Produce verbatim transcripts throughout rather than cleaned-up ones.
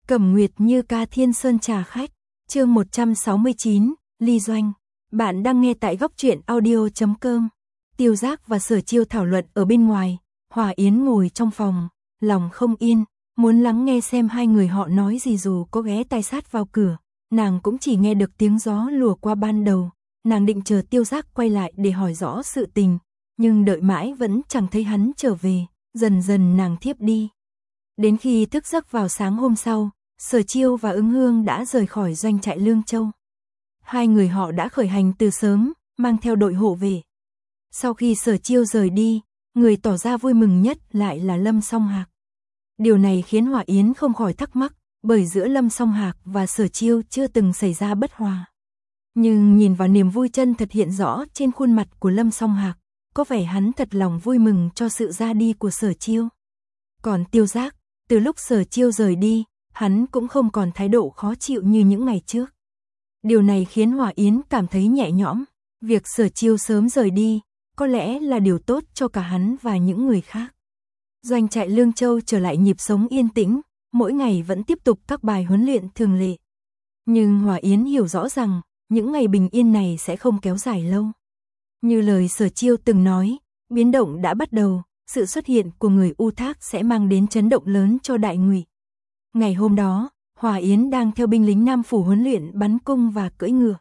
Cẩm Nguyệt Như ca Thiên Sơn trà khách, chương một trăm sáu mươi chín, Ly Doanh. Bạn đang nghe tại góc truyện audio chấm com. Tiêu Giác và Sở Chiêu thảo luận ở bên ngoài, Hòa Yến ngồi trong phòng, lòng không yên, muốn lắng nghe xem hai người họ nói gì. Dù có ghé tai sát vào cửa, nàng cũng chỉ nghe được tiếng gió lùa qua ban đầu. Nàng định chờ Tiêu Giác quay lại để hỏi rõ sự tình, nhưng đợi mãi vẫn chẳng thấy hắn trở về, dần dần nàng thiếp đi. Đến khi thức giấc vào sáng hôm sau, Sở Chiêu và Ứng Hương đã rời khỏi doanh trại Lương Châu. Hai người họ đã khởi hành từ sớm, mang theo đội hộ vệ. Sau khi Sở Chiêu rời đi, người tỏ ra vui mừng nhất lại là Lâm Song Hạc. Điều này khiến Hòa Yến không khỏi thắc mắc, bởi giữa Lâm Song Hạc và Sở Chiêu chưa từng xảy ra bất hòa. Nhưng nhìn vào niềm vui chân thật hiện rõ trên khuôn mặt của Lâm Song Hạc, có vẻ hắn thật lòng vui mừng cho sự ra đi của Sở Chiêu. Còn Tiêu Giác, từ lúc Sở Chiêu rời đi, hắn cũng không còn thái độ khó chịu như những ngày trước. Điều này khiến Hòa Yến cảm thấy nhẹ nhõm, việc Sở Chiêu sớm rời đi, có lẽ là điều tốt cho cả hắn và những người khác. Doanh trại Lương Châu trở lại nhịp sống yên tĩnh, mỗi ngày vẫn tiếp tục các bài huấn luyện thường lệ. Nhưng Hòa Yến hiểu rõ rằng, những ngày bình yên này sẽ không kéo dài lâu. Như lời Sở Chiêu từng nói, biến động đã bắt đầu, sự xuất hiện của người U Thác sẽ mang đến chấn động lớn cho Đại Ngụy. Ngày hôm đó, Hòa Yến đang theo binh lính Nam Phủ huấn luyện bắn cung và cưỡi ngựa.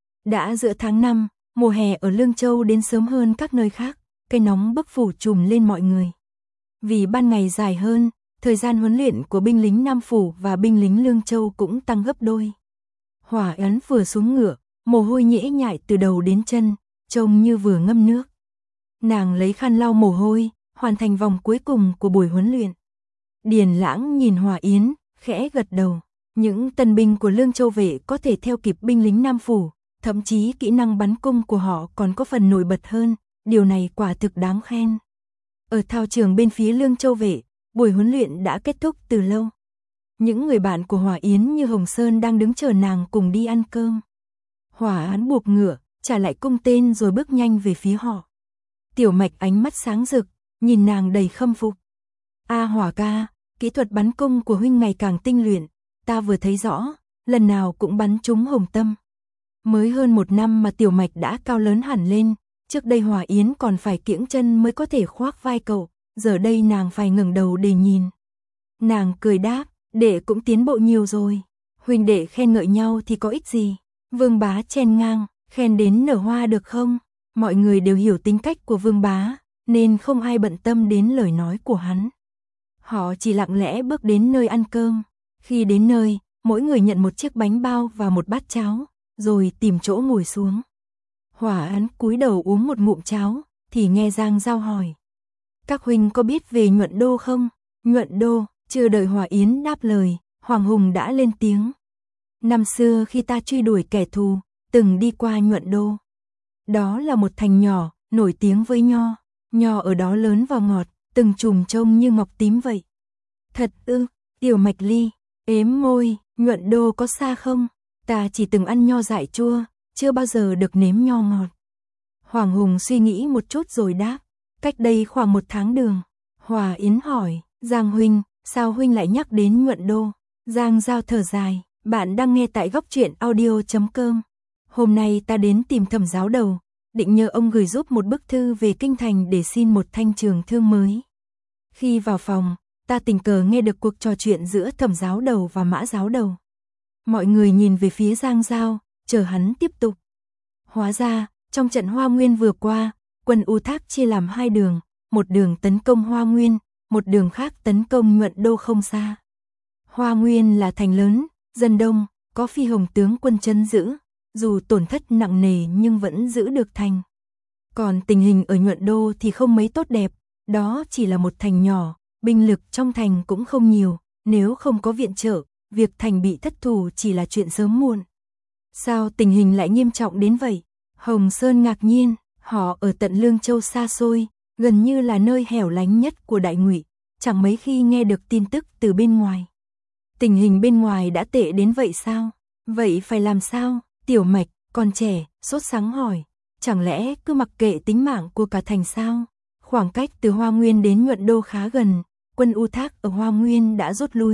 Đã giữa tháng năm, mùa hè ở Lương Châu đến sớm hơn các nơi khác, cây nóng bức phủ trùm lên mọi người. Vì ban ngày dài hơn, thời gian huấn luyện của binh lính Nam Phủ và binh lính Lương Châu cũng tăng gấp đôi. Hòa Yến vừa xuống ngựa, mồ hôi nhễ nhại từ đầu đến chân, trông như vừa ngâm nước. Nàng lấy khăn lau mồ hôi, hoàn thành vòng cuối cùng của buổi huấn luyện. Điền Lãng nhìn Hòa Yến, khẽ gật đầu. Những tân binh của Lương Châu vệ có thể theo kịp binh lính Nam Phủ, thậm chí kỹ năng bắn cung của họ còn có phần nổi bật hơn, điều này quả thực đáng khen. Ở thao trường bên phía Lương Châu vệ, buổi huấn luyện đã kết thúc từ lâu. Những người bạn của Hòa Yến như Hồng Sơn đang đứng chờ nàng cùng đi ăn cơm. Hòa Yến buộc ngựa, trả lại cung tên rồi bước nhanh về phía họ. Tiểu Mạch ánh mắt sáng rực, nhìn nàng đầy khâm phục. A Hòa ca, kỹ thuật bắn cung của huynh ngày càng tinh luyện, ta vừa thấy rõ, lần nào cũng bắn trúng hồng tâm. Mới hơn một năm mà Tiểu Mạch đã cao lớn hẳn lên, trước đây Hòa Yến còn phải kiễng chân mới có thể khoác vai cậu, giờ đây nàng phải ngẩng đầu để nhìn. Nàng cười đáp, đệ cũng tiến bộ nhiều rồi, huynh đệ khen ngợi nhau thì có ích gì. Vương Bá chen ngang, khen đến nở hoa được không? Mọi người đều hiểu tính cách của Vương Bá, nên không ai bận tâm đến lời nói của hắn. Họ chỉ lặng lẽ bước đến nơi ăn cơm. Khi đến nơi, mỗi người nhận một chiếc bánh bao và một bát cháo, rồi tìm chỗ ngồi xuống. Hòa Yến cúi đầu uống một ngụm cháo, thì nghe Giang Giao hỏi. Các huynh có biết về Nhuận Đô không? Nhuận Đô, chưa đợi Hòa Yến đáp lời, Hoàng Hùng đã lên tiếng. Năm xưa khi ta truy đuổi kẻ thù, từng đi qua Nhuận Đô. Đó là một thành nhỏ, nổi tiếng với nho. Nho ở đó lớn và ngọt, từng chùm trông như ngọc tím vậy. Thật ư? Tiểu Mạch Ly ếm môi, Nhuận Đô có xa không? Ta chỉ từng ăn nho dại chua, chưa bao giờ được nếm nho ngọt. Hoàng Hùng suy nghĩ một chút rồi đáp, cách đây khoảng một tháng đường. Hòa Yến hỏi, Giang huynh, sao huynh lại nhắc đến Nhuận Đô? Giang Giao thở dài, bạn đang nghe tại góc truyện audio chấm com. Hôm nay ta đến tìm Thẩm giáo đầu, định nhờ ông gửi giúp một bức thư về kinh thành để xin một thanh trường thương mới. Khi vào phòng, ta tình cờ nghe được cuộc trò chuyện giữa Thẩm giáo đầu và Mã giáo đầu. Mọi người nhìn về phía Giang Giao, chờ hắn tiếp tục. Hóa ra, trong trận Hoa Nguyên vừa qua, quân U Thác chia làm hai đường, một đường tấn công Hoa Nguyên, một đường khác tấn công Nhuận Đô không xa. Hoa Nguyên là thành lớn, dân đông, có Phi Hồng tướng quân trấn giữ, dù tổn thất nặng nề nhưng vẫn giữ được thành. Còn tình hình ở Nhuận Đô thì không mấy tốt đẹp, đó chỉ là một thành nhỏ, binh lực trong thành cũng không nhiều, nếu không có viện trợ, việc thành bị thất thủ chỉ là chuyện sớm muộn. Sao tình hình lại nghiêm trọng đến vậy? Hồng Sơn ngạc nhiên, họ ở tận Lương Châu xa xôi, gần như là nơi hẻo lánh nhất của Đại Ngụy, chẳng mấy khi nghe được tin tức từ bên ngoài. Tình hình bên ngoài đã tệ đến vậy sao? Vậy phải làm sao? Tiểu Mạch, còn trẻ, sốt sắng hỏi, chẳng lẽ cứ mặc kệ tính mạng của cả thành sao? Khoảng cách từ Hoa Nguyên đến Nhuận Đô khá gần, quân U Thác ở Hoa Nguyên đã rút lui,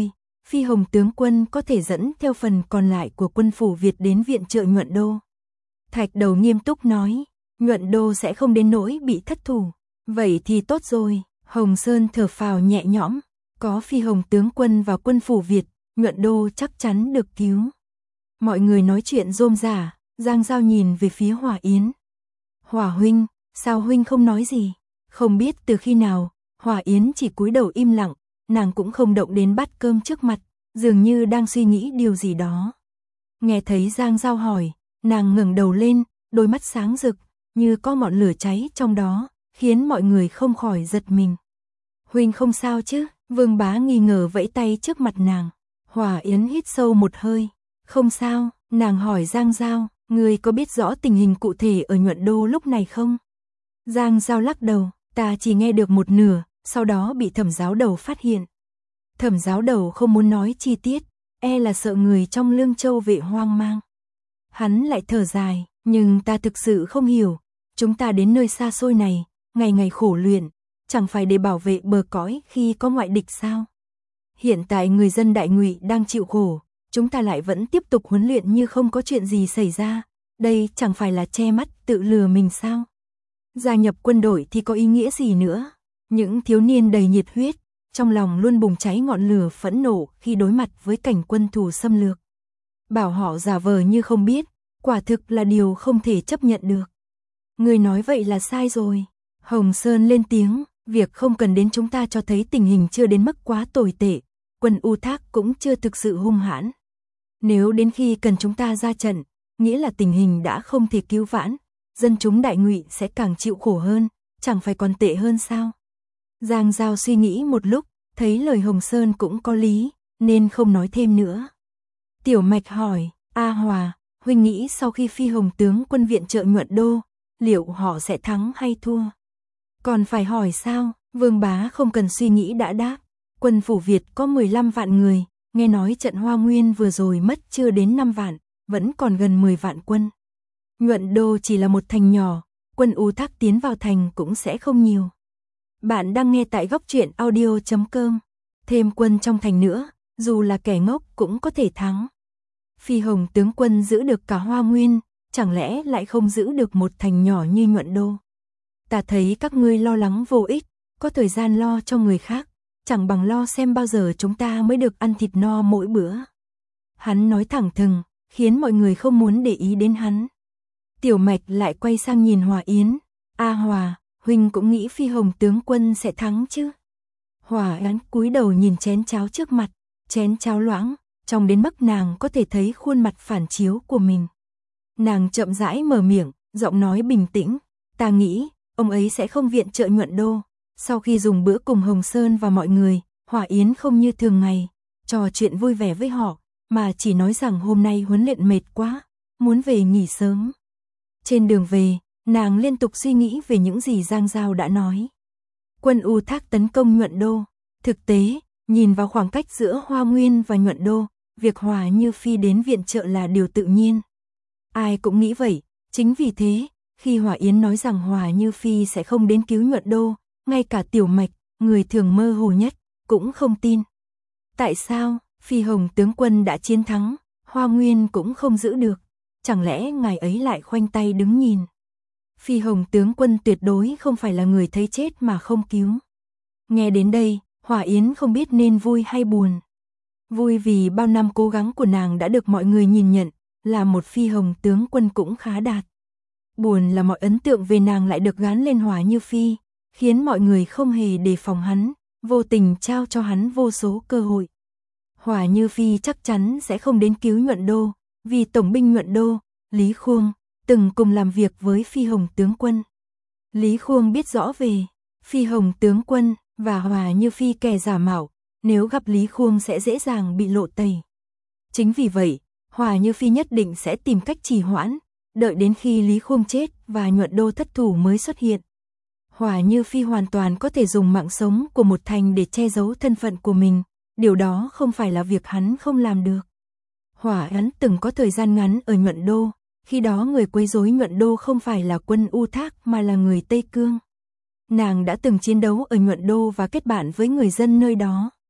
Phi Hồng tướng quân có thể dẫn theo phần còn lại của quân phủ Việt đến viện trợ Nhuận Đô. Thạch Đầu nghiêm túc nói, Nhuận Đô sẽ không đến nỗi bị thất thủ. Vậy thì tốt rồi, Hồng Sơn thở phào nhẹ nhõm, có Phi Hồng tướng quân và quân phủ Việt, Nhuận Đô chắc chắn được cứu. Mọi người nói chuyện rôm rả, Giang Giao nhìn về phía Hòa Yến. Hòa huynh, sao huynh không nói gì? Không biết từ khi nào, Hòa Yến chỉ cúi đầu im lặng, nàng cũng không động đến bát cơm trước mặt, dường như đang suy nghĩ điều gì đó. Nghe thấy Giang Giao hỏi, nàng ngẩng đầu lên, đôi mắt sáng rực, như có ngọn lửa cháy trong đó, khiến mọi người không khỏi giật mình. Huynh không sao chứ? Vương Bá nghi ngờ vẫy tay trước mặt nàng. Hòa Yến hít sâu một hơi. Không sao, nàng hỏi Giang Giao, ngươi có biết rõ tình hình cụ thể ở Nhuận Đô lúc này không? Giang Giao lắc đầu, ta chỉ nghe được một nửa, sau đó bị Thẩm giáo đầu phát hiện. Thẩm giáo đầu không muốn nói chi tiết, e là sợ người trong Lương Châu Vệ hoang mang. Hắn lại thở dài, nhưng ta thực sự không hiểu, chúng ta đến nơi xa xôi này, ngày ngày khổ luyện, chẳng phải để bảo vệ bờ cõi khi có ngoại địch sao? Hiện tại người dân Đại Ngụy đang chịu khổ, chúng ta lại vẫn tiếp tục huấn luyện như không có chuyện gì xảy ra, đây chẳng phải là che mắt tự lừa mình sao? Gia nhập quân đội thì có ý nghĩa gì nữa? Những thiếu niên đầy nhiệt huyết, trong lòng luôn bùng cháy ngọn lửa phẫn nộ khi đối mặt với cảnh quân thù xâm lược. Bảo họ giả vờ như không biết, quả thực là điều không thể chấp nhận được. Người nói vậy là sai rồi. Hồng Sơn lên tiếng, việc không cần đến chúng ta cho thấy tình hình chưa đến mức quá tồi tệ, quân U Thác cũng chưa thực sự hung hãn. Nếu đến khi cần chúng ta ra trận, nghĩa là tình hình đã không thể cứu vãn, dân chúng Đại Ngụy sẽ càng chịu khổ hơn, chẳng phải còn tệ hơn sao? Giang Giao suy nghĩ một lúc, thấy lời Hồng Sơn cũng có lý, nên không nói thêm nữa. Tiểu Mạch hỏi, A Hòa, huynh nghĩ sau khi Phi Hồng tướng quân viện trợ Nhuận Đô, liệu họ sẽ thắng hay thua? Còn phải hỏi sao? Vương Bá không cần suy nghĩ đã đáp. Quân phủ Việt có mười lăm vạn người, nghe nói trận Hoa Nguyên vừa rồi mất chưa đến năm vạn, vẫn còn gần mười vạn quân. Nhuận Đô chỉ là một thành nhỏ, quân U Thác tiến vào thành cũng sẽ không nhiều. Bạn đang nghe tại góc truyện audio chấm com. Thêm quân trong thành nữa, dù là kẻ ngốc cũng có thể thắng. Phi Hồng tướng quân giữ được cả Hoa Nguyên, chẳng lẽ lại không giữ được một thành nhỏ như Nhuận Đô? Ta thấy các ngươi lo lắng vô ích, có thời gian lo cho người khác, chẳng bằng lo xem bao giờ chúng ta mới được ăn thịt no mỗi bữa. Hắn nói thẳng thừng, khiến mọi người không muốn để ý đến hắn. Tiểu Mạch lại quay sang nhìn Hòa Yến. A Hòa, huynh cũng nghĩ Phi Hồng tướng quân sẽ thắng chứ? Hòa Yến cúi đầu nhìn chén cháo trước mặt, chén cháo loãng, trong đến mức nàng có thể thấy khuôn mặt phản chiếu của mình. Nàng chậm rãi mở miệng, giọng nói bình tĩnh, ta nghĩ, ông ấy sẽ không viện trợ Nhuận Đô. Sau khi dùng bữa cùng Hồng Sơn và mọi người, Hòa Yến không như thường ngày, trò chuyện vui vẻ với họ, mà chỉ nói rằng hôm nay huấn luyện mệt quá, muốn về nghỉ sớm. Trên đường về, nàng liên tục suy nghĩ về những gì Giang Giao đã nói. Quân U Thác tấn công Nhuận Đô. Thực tế, nhìn vào khoảng cách giữa Hoa Nguyên và Nhuận Đô, việc Hòa Như Phi đến viện trợ là điều tự nhiên. Ai cũng nghĩ vậy, chính vì thế, khi Hòa Yến nói rằng Hòa Như Phi sẽ không đến cứu Nhuận Đô, ngay cả Tiểu Mạch, người thường mơ hồ nhất, cũng không tin. Tại sao, Phi Hồng tướng quân đã chiến thắng, Hoa Nguyên cũng không giữ được, chẳng lẽ ngài ấy lại khoanh tay đứng nhìn? Phi Hồng tướng quân tuyệt đối không phải là người thấy chết mà không cứu. Nghe đến đây, Hòa Yến không biết nên vui hay buồn. Vui vì bao năm cố gắng của nàng đã được mọi người nhìn nhận, là một Phi Hồng tướng quân cũng khá đạt. Buồn là mọi ấn tượng về nàng lại được gán lên Hòa Như Phi, khiến mọi người không hề đề phòng hắn, vô tình trao cho hắn vô số cơ hội. Hòa Như Phi chắc chắn sẽ không đến cứu Nhuận Đô, vì tổng binh Nhuận Đô, Lý Khuông, từng cùng làm việc với Phi Hồng tướng quân. Lý Khuông biết rõ về Phi Hồng tướng quân và Hòa Như Phi kẻ giả mạo, nếu gặp Lý Khuông sẽ dễ dàng bị lộ tẩy. Chính vì vậy, Hòa Như Phi nhất định sẽ tìm cách trì hoãn, đợi đến khi Lý Khuông chết và Nhuận Đô thất thủ mới xuất hiện. Hòa Như Phi hoàn toàn có thể dùng mạng sống của một thành để che giấu thân phận của mình, điều đó không phải là việc hắn không làm được. Hòa Yến từng có thời gian ngắn ở Nhuận Đô, khi đó người quấy rối Nhuận Đô không phải là quân U Thác mà là người Tây Cương. Nàng đã từng chiến đấu ở Nhuận Đô và kết bạn với người dân nơi đó.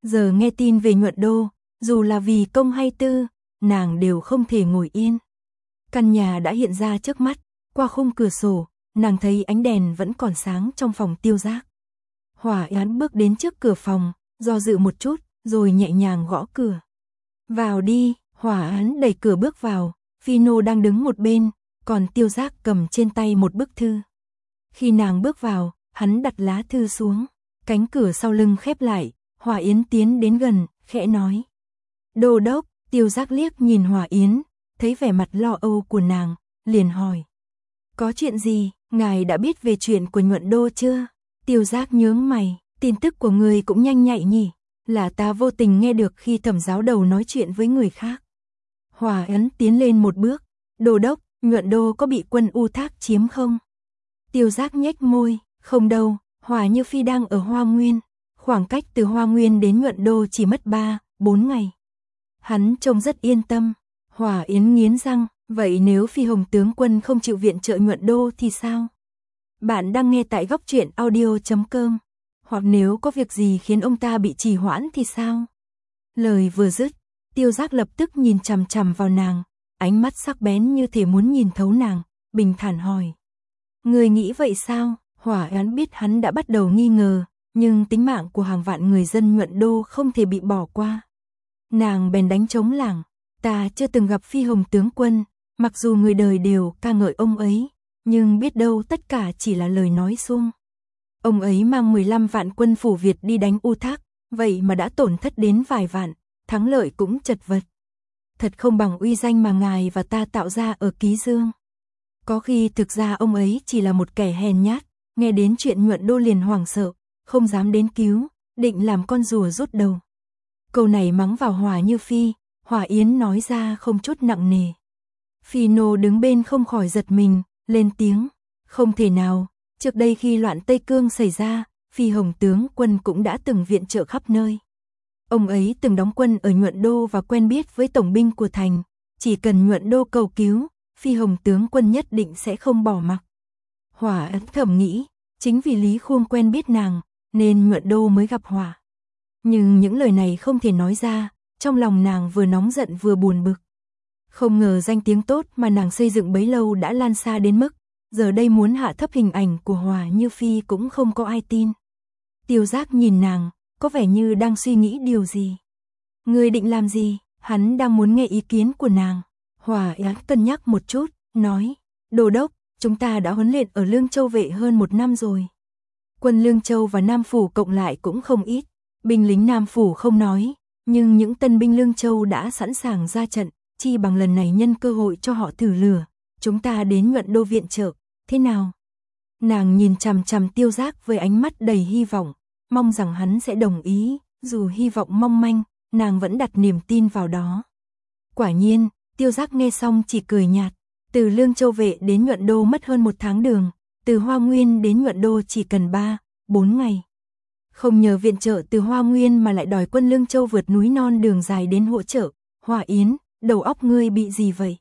Giờ nghe tin về Nhuận Đô, dù là vì công hay tư, nàng đều không thể ngồi yên. Căn nhà đã hiện ra trước mắt, qua khung cửa sổ, nàng thấy ánh đèn vẫn còn sáng trong phòng Tiêu Giác. Hỏa Án bước đến trước cửa phòng, do dự một chút, rồi nhẹ nhàng gõ cửa. Vào đi, Hỏa Án đẩy cửa bước vào, Phi-nô đang đứng một bên, còn Tiêu Giác cầm trên tay một bức thư. Khi nàng bước vào, hắn đặt lá thư xuống, cánh cửa sau lưng khép lại, Hỏa Yến tiến đến gần, khẽ nói. Đô đốc, Tiêu Giác liếc nhìn Hỏa Yến, thấy vẻ mặt lo âu của nàng, liền hỏi. Có chuyện gì, ngài đã biết về chuyện của Nhuận Đô chưa? Tiêu Giác nhướng mày, tin tức của người cũng nhanh nhạy nhỉ, là ta vô tình nghe được khi Thẩm giáo đầu nói chuyện với người khác. Hỏa Yến tiến lên một bước, đô đốc, Nhuận Đô có bị quân U Thác chiếm không? Tiêu Giác nhếch môi, không đâu, Hỏa Như Phi đang ở Hoa Nguyên, khoảng cách từ Hoa Nguyên đến Nhuận Đô chỉ mất ba, bốn ngày. Hắn trông rất yên tâm. Hỏa Yến nghiến răng, vậy nếu Phi Hồng tướng quân không chịu viện trợ Nhuận Đô thì sao? Bạn đang nghe tại góc truyện audio chấm com. Hoặc nếu có việc gì khiến ông ta bị trì hoãn thì sao? Lời vừa dứt, Tiêu Giác lập tức nhìn chằm chằm vào nàng, ánh mắt sắc bén như thể muốn nhìn thấu nàng, bình thản hỏi. Người nghĩ vậy sao? Hỏa Yến biết hắn đã bắt đầu nghi ngờ, nhưng tính mạng của hàng vạn người dân Nhuận Đô không thể bị bỏ qua. Nàng bèn đánh trống lảng, ta chưa từng gặp Phi Hồng tướng quân, mặc dù người đời đều ca ngợi ông ấy, nhưng biết đâu tất cả chỉ là lời nói suông. Ông ấy mang mười lăm vạn quân phủ Việt đi đánh U Thác, vậy mà đã tổn thất đến vài vạn, thắng lợi cũng chật vật. Thật không bằng uy danh mà ngài và ta tạo ra ở Ký Dương. Có khi thực ra ông ấy chỉ là một kẻ hèn nhát, nghe đến chuyện Nhuận Đô liền hoảng sợ, không dám đến cứu, định làm con rùa rút đầu. Câu này mắng vào Hỏa Như Phi, Hỏa Yến nói ra không chút nặng nề. Phi-nô đứng bên không khỏi giật mình, lên tiếng, không thể nào, trước đây khi loạn Tây Cương xảy ra, Phi Hồng tướng quân cũng đã từng viện trợ khắp nơi. Ông ấy từng đóng quân ở Nhuận Đô và quen biết với tổng binh của thành, chỉ cần Nhuận Đô cầu cứu, Phi Hồng tướng quân nhất định sẽ không bỏ mặc. Hỏa Yến thầm nghĩ, chính vì Lý Khuông quen biết nàng, nên Nhuận Đô mới gặp hỏa. Nhưng những lời này không thể nói ra, trong lòng nàng vừa nóng giận vừa buồn bực. Không ngờ danh tiếng tốt mà nàng xây dựng bấy lâu đã lan xa đến mức, giờ đây muốn hạ thấp hình ảnh của Hỏa Như Phi cũng không có ai tin. Tiêu Giác nhìn nàng, có vẻ như đang suy nghĩ điều gì. Người định làm gì? Hắn đang muốn nghe ý kiến của nàng. Hỏa Yến cân nhắc một chút, nói, đô đốc, chúng ta đã huấn luyện ở Lương Châu vệ hơn một năm rồi. Quân Lương Châu và Nam Phủ cộng lại cũng không ít, binh lính Nam Phủ không nói, nhưng những tân binh Lương Châu đã sẵn sàng ra trận, chi bằng lần này nhân cơ hội cho họ thử lửa, chúng ta đến Nhuận Đô viện trợ, thế nào? Nàng nhìn chằm chằm Tiêu Giác với ánh mắt đầy hy vọng, mong rằng hắn sẽ đồng ý, dù hy vọng mong manh, nàng vẫn đặt niềm tin vào đó. Quả nhiên, Tiêu Giác nghe xong chỉ cười nhạt, từ Lương Châu vệ đến Nhuận Đô mất hơn một tháng đường, từ Hoa Nguyên đến Nhuận Đô chỉ cần ba, bốn ngày. Không nhờ viện trợ từ Hoa Nguyên mà lại đòi quân Lương Châu vượt núi non đường dài đến hỗ trợ. Hỏa Yến, đầu óc ngươi bị gì vậy?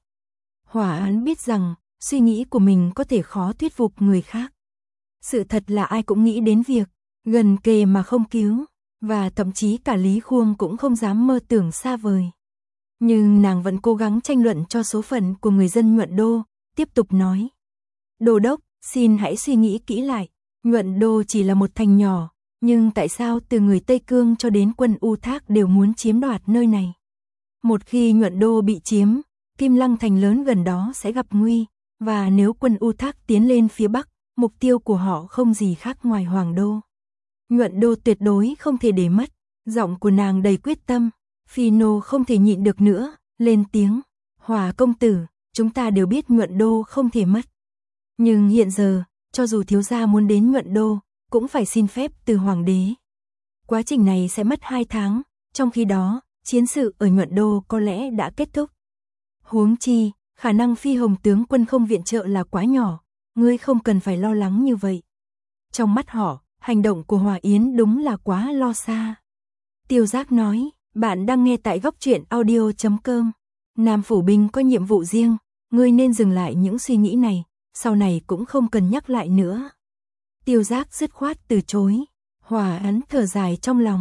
Hỏa Yến biết rằng, suy nghĩ của mình có thể khó thuyết phục người khác. Sự thật là ai cũng nghĩ đến việc, gần kề mà không cứu, và thậm chí cả Lý Khuông cũng không dám mơ tưởng xa vời. Nhưng nàng vẫn cố gắng tranh luận cho số phận của người dân Nhuận Đô, tiếp tục nói. Đô đốc, xin hãy suy nghĩ kỹ lại, Nhuận Đô chỉ là một thành nhỏ, nhưng tại sao từ người Tây Cương cho đến quân U Thác đều muốn chiếm đoạt nơi này? Một khi Nhuận Đô bị chiếm, Kim Lăng thành lớn gần đó sẽ gặp nguy, và nếu quân U Thác tiến lên phía Bắc, mục tiêu của họ không gì khác ngoài Hoàng Đô. Nhuận Đô tuyệt đối không thể để mất, giọng của nàng đầy quyết tâm, Phi-nô không thể nhịn được nữa, lên tiếng, Hỏa công tử, chúng ta đều biết Nhuận Đô không thể mất. Nhưng hiện giờ, cho dù thiếu gia muốn đến Nhuận Đô, cũng phải xin phép từ Hoàng đế. Quá trình này sẽ mất hai tháng, trong khi đó, chiến sự ở Nhuận Đô có lẽ đã kết thúc. Huống chi, khả năng Phi Hồng tướng quân không viện trợ là quá nhỏ, ngươi không cần phải lo lắng như vậy. Trong mắt họ, hành động của Hỏa Yến đúng là quá lo xa. Tiêu Giác nói, bạn đang nghe tại góc truyện audio chấm com. Nam Phủ binh có nhiệm vụ riêng, ngươi nên dừng lại những suy nghĩ này, sau này cũng không cần nhắc lại nữa. Tiêu Giác dứt khoát từ chối, Hỏa Yến thở dài trong lòng,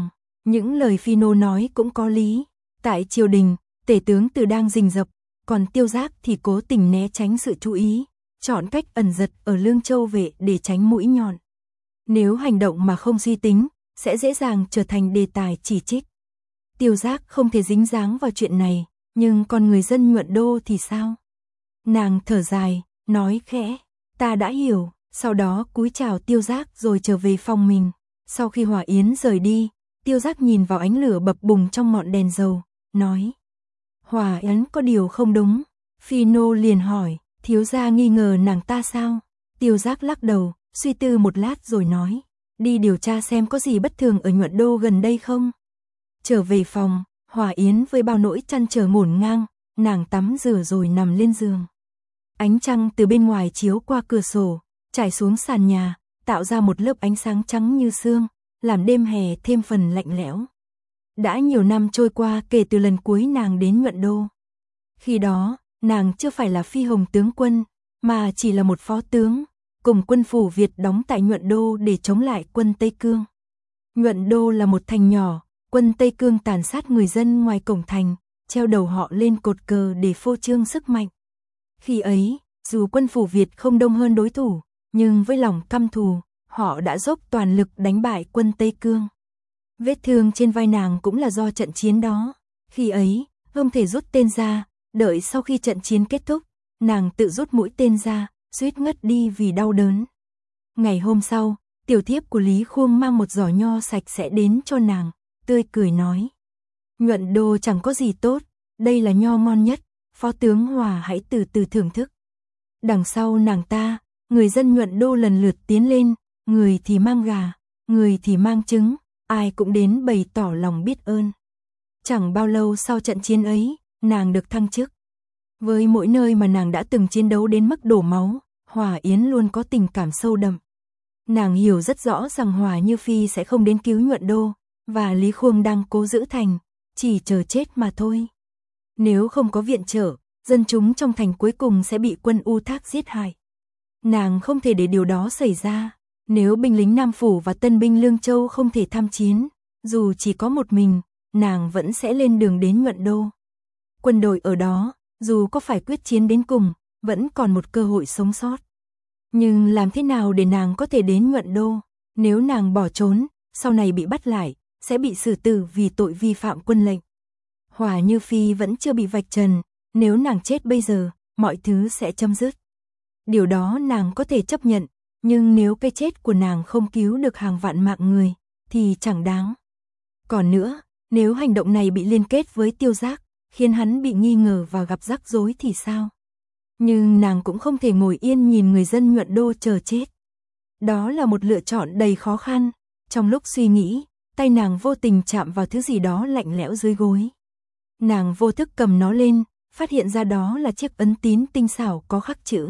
Những lời Phi Nô nói cũng có lý. Tại triều đình, tể tướng Từ đang rình rập, còn Tiêu Giác thì cố tình né tránh sự chú ý, chọn cách ẩn giật ở Lương Châu Vệ để tránh mũi nhọn. Nếu hành động mà không suy tính, sẽ dễ dàng trở thành đề tài chỉ trích. Tiêu Giác không thể dính dáng vào chuyện này, nhưng còn người dân Nhuận Đô thì sao? Nàng thở dài, nói khẽ, ta đã hiểu, sau đó cúi chào Tiêu Giác rồi trở về phòng mình. Sau khi Hòa Yến rời đi, Tiêu Giác nhìn vào ánh lửa bập bùng trong ngọn đèn dầu, nói: Hòa Yến có điều không đúng. Phi Nô liền hỏi, thiếu gia nghi ngờ nàng ta sao? Tiêu Giác lắc đầu, suy tư một lát rồi nói, đi điều tra xem có gì bất thường ở Nhuận Đô gần đây không. Trở về phòng, Hòa Yến với bao nỗi chăn trở ngổn ngang, nàng tắm rửa rồi nằm lên giường. Ánh trăng từ bên ngoài chiếu qua cửa sổ, trải xuống sàn nhà, tạo ra một lớp ánh sáng trắng như sương, làm đêm hè thêm phần lạnh lẽo. Đã nhiều năm trôi qua kể từ lần cuối nàng đến Nhuận Đô. Khi đó, nàng chưa phải là phi hồng tướng quân, mà chỉ là một phó tướng, cùng quân phủ Việt đóng tại Nhuận Đô để chống lại quân Tây Cương. Nhuận Đô là một thành nhỏ, quân Tây Cương tàn sát người dân ngoài cổng thành, treo đầu họ lên cột cờ để phô trương sức mạnh. Khi ấy, dù quân phủ Việt không đông hơn đối thủ, nhưng với lòng căm thù, họ đã dốc toàn lực đánh bại quân Tây Cương. Vết thương trên vai nàng cũng là do trận chiến đó. Khi ấy, không thể rút tên ra, đợi sau khi trận chiến kết thúc, nàng tự rút mũi tên ra, suýt ngất đi vì đau đớn. Ngày hôm sau, tiểu thiếp của Lý Khuông mang một giỏ nho sạch sẽ đến cho nàng, tươi cười nói: Nhuận Đô chẳng có gì tốt, đây là nho ngon nhất, phó tướng Hòa hãy từ từ thưởng thức. Đằng sau nàng ta, người dân Nhuận Đô lần lượt tiến lên, người thì mang gà, người thì mang trứng, ai cũng đến bày tỏ lòng biết ơn. Chẳng bao lâu sau trận chiến ấy, nàng được thăng chức. Với mỗi nơi mà nàng đã từng chiến đấu đến mức đổ máu, Hòa Yến luôn có tình cảm sâu đậm. Nàng hiểu rất rõ rằng Hòa Như Phi sẽ không đến cứu Nhuận Đô, và Lý Khuông đang cố giữ thành, chỉ chờ chết mà thôi. Nếu không có viện trợ, dân chúng trong thành cuối cùng sẽ bị quân U Thác giết hại. Nàng không thể để điều đó xảy ra. Nếu binh lính Nam Phủ và tân binh Lương Châu không thể tham chiến, dù chỉ có một mình, nàng vẫn sẽ lên đường đến Nhuận Đô. Quân đội ở đó, dù có phải quyết chiến đến cùng, vẫn còn một cơ hội sống sót. Nhưng làm thế nào để nàng có thể đến Nhuận Đô? Nếu nàng bỏ trốn, sau này bị bắt lại, sẽ bị xử tử vì tội vi phạm quân lệnh. Hòa Như Phi vẫn chưa bị vạch trần, nếu nàng chết bây giờ, mọi thứ sẽ chấm dứt. Điều đó nàng có thể chấp nhận, nhưng nếu cái chết của nàng không cứu được hàng vạn mạng người, thì chẳng đáng. Còn nữa, nếu hành động này bị liên kết với Tiêu Giác, khiến hắn bị nghi ngờ và gặp rắc rối thì sao? Nhưng nàng cũng không thể ngồi yên nhìn người dân Nhuận Đô chờ chết. Đó là một lựa chọn đầy khó khăn. Trong lúc suy nghĩ, tay nàng vô tình chạm vào thứ gì đó lạnh lẽo dưới gối. Nàng vô thức cầm nó lên, phát hiện ra đó là chiếc ấn tín tinh xảo có khắc chữ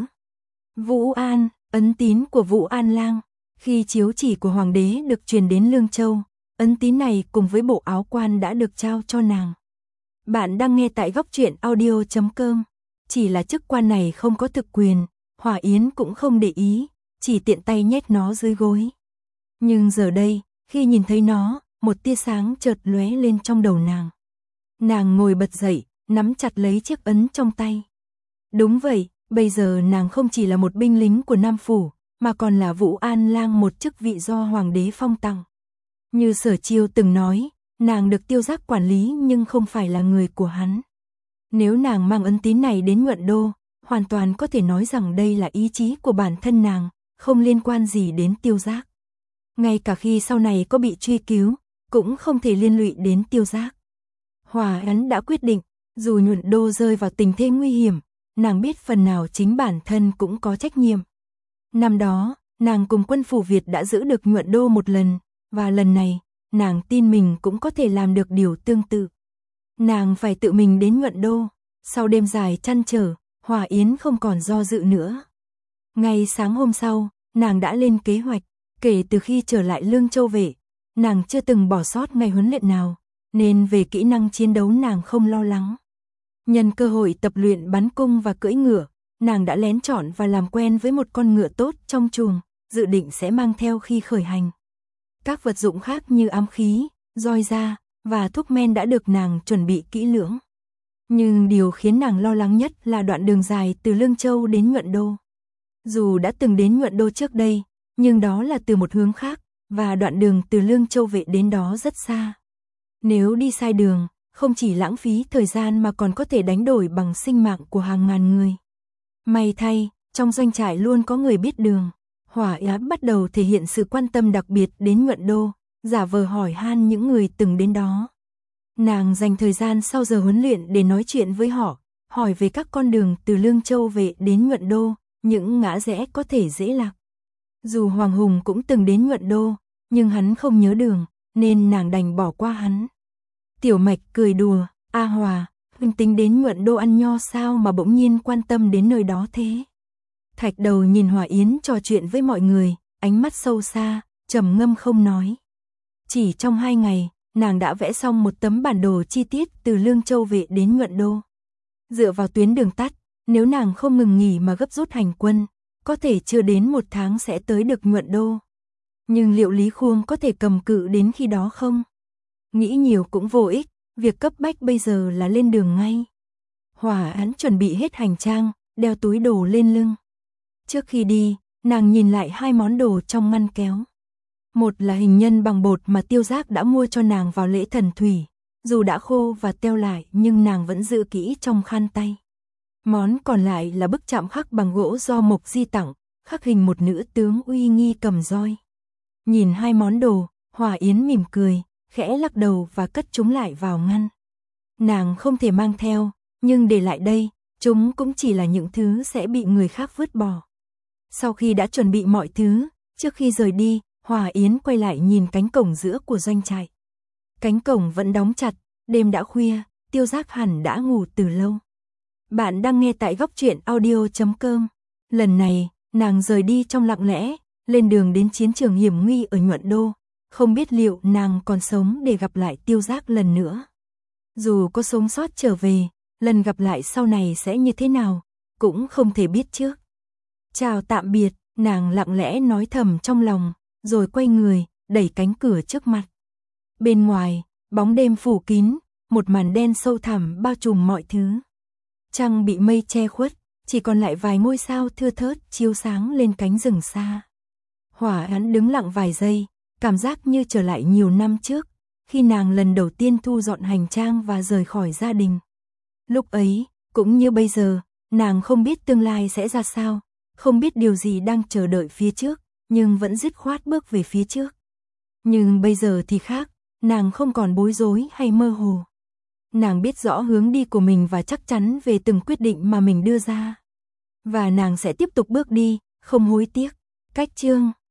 Vũ An, ấn tín của Vũ An Lang. Khi chiếu chỉ của hoàng đế được truyền đến Lương Châu, ấn tín này cùng với bộ áo quan đã được trao cho nàng. Bạn đang nghe tại góc truyện audio chấm com. Chỉ là chức quan này không có thực quyền, Hòa Yến cũng không để ý, chỉ tiện tay nhét nó dưới gối. Nhưng giờ đây, khi nhìn thấy nó, một tia sáng chợt lóe lên trong đầu nàng. Nàng ngồi bật dậy, nắm chặt lấy chiếc ấn trong tay. Đúng vậy, bây giờ nàng không chỉ là một binh lính của Nam Phủ, mà còn là Vũ An Lang, một chức vị do hoàng đế phong tặng. Như Sở Chiêu từng nói, nàng được Tiêu Giác quản lý nhưng không phải là người của hắn. Nếu nàng mang ấn tín này đến Nhuận Đô, hoàn toàn có thể nói rằng đây là ý chí của bản thân nàng, không liên quan gì đến Tiêu Giác. Ngay cả khi sau này có bị truy cứu, cũng không thể liên lụy đến Tiêu Giác. Hòa Yến đã quyết định, dù Nhuận Đô rơi vào tình thế nguy hiểm, nàng biết phần nào chính bản thân cũng có trách nhiệm. Năm đó, nàng cùng quân phủ Việt đã giữ được Nhuận Đô một lần, và lần này, nàng tin mình cũng có thể làm được điều tương tự. Nàng phải tự mình đến Nhuận Đô. Sau đêm dài trăn trở, Hòa Yến không còn do dự nữa. Ngay sáng hôm sau, nàng đã lên kế hoạch. Kể từ khi trở lại Lương Châu Vệ, nàng chưa từng bỏ sót ngày huấn luyện nào, nên về kỹ năng chiến đấu nàng không lo lắng. Nhân cơ hội tập luyện bắn cung và cưỡi ngựa, nàng đã lén chọn và làm quen với một con ngựa tốt trong chuồng, dự định sẽ mang theo khi khởi hành. Các vật dụng khác như ám khí, roi da và thuốc men đã được nàng chuẩn bị kỹ lưỡng. Nhưng điều khiến nàng lo lắng nhất là đoạn đường dài từ Lương Châu đến Nhuận Đô. Dù đã từng đến Nhuận Đô trước đây, nhưng đó là từ một hướng khác, và đoạn đường từ Lương Châu về đến đó rất xa. Nếu đi sai đường, không chỉ lãng phí thời gian mà còn có thể đánh đổi bằng sinh mạng của hàng ngàn người. May thay, trong doanh trại luôn có người biết đường. Hỏa Á bắt đầu thể hiện sự quan tâm đặc biệt đến Nhuận Đô, giả vờ hỏi han những người từng đến đó. Nàng dành thời gian sau giờ huấn luyện để nói chuyện với họ, hỏi về các con đường từ Lương Châu về đến Nhuận Đô, những ngã rẽ có thể dễ lạc. Dù Hoàng Hùng cũng từng đến Nhuận Đô, nhưng hắn không nhớ đường, nên nàng đành bỏ qua hắn. Tiểu Mạch cười đùa, A Hòa, huynh tính đến Nhuận Đô ăn nho sao mà bỗng nhiên quan tâm đến nơi đó thế? Thạch Đầu nhìn Hỏa Yến trò chuyện với mọi người, ánh mắt sâu xa, trầm ngâm không nói. Chỉ trong hai ngày, nàng đã vẽ xong một tấm bản đồ chi tiết từ Lương Châu về đến Nhuận Đô. Dựa vào tuyến đường tắt, nếu nàng không ngừng nghỉ mà gấp rút hành quân, có thể chưa đến một tháng sẽ tới được Nhuận Đô. Nhưng liệu Lý Khuông có thể cầm cự đến khi đó không? Nghĩ nhiều cũng vô ích, việc cấp bách bây giờ là lên đường ngay. Hỏa Án chuẩn bị hết hành trang, đeo túi đồ lên lưng. Trước khi đi, nàng nhìn lại hai món đồ trong ngăn kéo. Một là hình nhân bằng bột mà Tiêu Giác đã mua cho nàng vào lễ thần thủy, dù đã khô và teo lại nhưng nàng vẫn giữ kỹ trong khăn tay. Món còn lại là bức chạm khắc bằng gỗ do Mộc Di tặng, khắc hình một nữ tướng uy nghi cầm roi. Nhìn hai món đồ, Hỏa Yến mỉm cười, khẽ lắc đầu và cất chúng lại vào ngăn. Nàng không thể mang theo, nhưng để lại đây, chúng cũng chỉ là những thứ sẽ bị người khác vứt bỏ. Sau khi đã chuẩn bị mọi thứ, trước khi rời đi, Hỏa Yến quay lại nhìn cánh cổng giữa của doanh trại. Cánh cổng vẫn đóng chặt, đêm đã khuya, Tiêu Giác hẳn đã ngủ từ lâu. Bạn đang nghe tại góc truyện audio chấm com. Lần này, nàng rời đi trong lặng lẽ, lên đường đến chiến trường hiểm nguy ở Nhuận Đô, không biết liệu nàng còn sống để gặp lại Tiêu Giác lần nữa. Dù có sống sót trở về, lần gặp lại sau này sẽ như thế nào, cũng không thể biết trước. Chào tạm biệt, nàng lặng lẽ nói thầm trong lòng, rồi quay người, đẩy cánh cửa trước mặt. Bên ngoài, bóng đêm phủ kín, một màn đen sâu thẳm bao trùm mọi thứ. Trăng bị mây che khuất, chỉ còn lại vài ngôi sao thưa thớt chiếu sáng lên cánh rừng xa. Hỏa Án đứng lặng vài giây, cảm giác như trở lại nhiều năm trước, khi nàng lần đầu tiên thu dọn hành trang và rời khỏi gia đình. Lúc ấy, cũng như bây giờ, nàng không biết tương lai sẽ ra sao, không biết điều gì đang chờ đợi phía trước, nhưng vẫn dứt khoát bước về phía trước. Nhưng bây giờ thì khác, nàng không còn bối rối hay mơ hồ. Nàng biết rõ hướng đi của mình và chắc chắn về từng quyết định mà mình đưa ra. Và nàng sẽ tiếp tục bước đi, không hối tiếc. Cách chương